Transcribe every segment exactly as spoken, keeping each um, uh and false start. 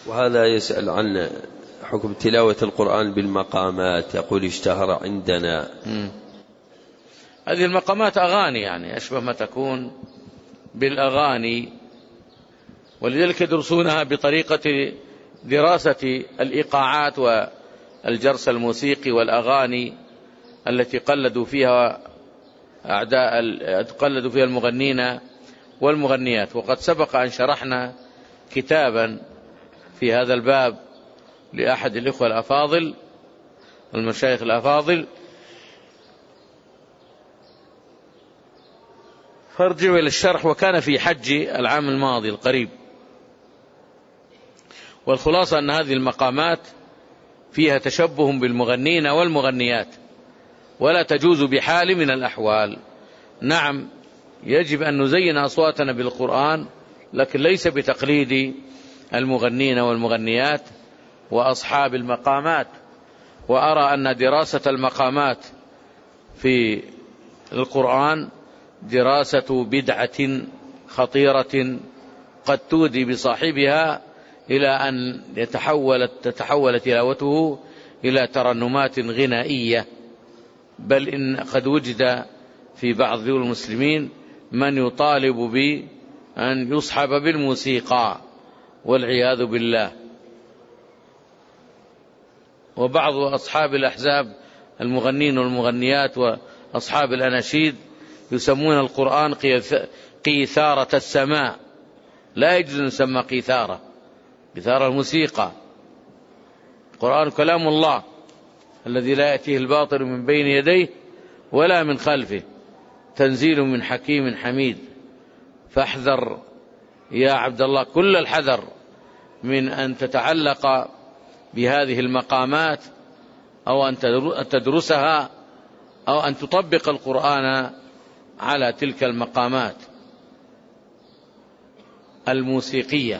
وهذا يسأل عن حكم تلاوة القرآن بالمقامات، يقول اشتهر عندنا. م. هذه المقامات أغاني، يعني أشبه ما تكون بالأغاني، ولذلك يدرسونها بطريقة دراسة الإيقاعات والجرس الموسيقي والأغاني التي قلدوا فيها أعداء قلدوا فيها المغنين والمغنيات. وقد سبق أن شرحنا كتابا في هذا الباب لأحد الإخوة الأفاضل المشايخ الأفاضل، فارجعوا إلى الشرح، وكان في حج العام الماضي القريب. والخلاصة أن هذه المقامات فيها تشبه بالمغنين والمغنيات، ولا تجوز بحال من الأحوال. نعم يجب أن نزين أصواتنا بالقرآن، لكن ليس بتقليد المغنين والمغنيات وأصحاب المقامات. وأرى أن دراسة المقامات في القرآن دراسة بدعة خطيرة قد تودي بصاحبها إلى أن يتحول تتحول تلاوته إلى ترنمات غنائية، بل إن قد وجد في بعض دول المسلمين من يطالب بأن يصحب بالموسيقى والعياذ بالله. وبعض أصحاب الأحزاب المغنين والمغنيات وأصحاب الأناشيد يسمون القرآن قيثارة السماء. لا يجوز أن يسمى قيثارة، قيثارة الموسيقى. القرآن كلام الله الذي لا يأتيه الباطل من بين يديه ولا من خلفه، تنزيل من حكيم حميد. فاحذر يا عبد الله كل الحذر من أن تتعلق بهذه المقامات، أو أن تدرسها، أو أن تطبق القرآن على تلك المقامات الموسيقية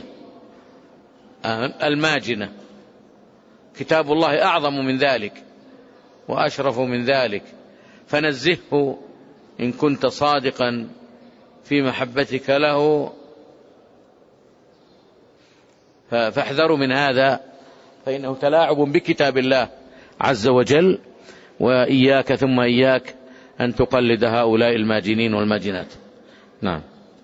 الماجنة. كتاب الله أعظم من ذلك وأشرف من ذلك، فنزهه إن كنت صادقا في محبتك له. فاحذروا من هذا، فإنه تلاعب بكتاب الله عز وجل. وإياك ثم إياك أن تقلد هؤلاء الماجنين والماجنات. نعم.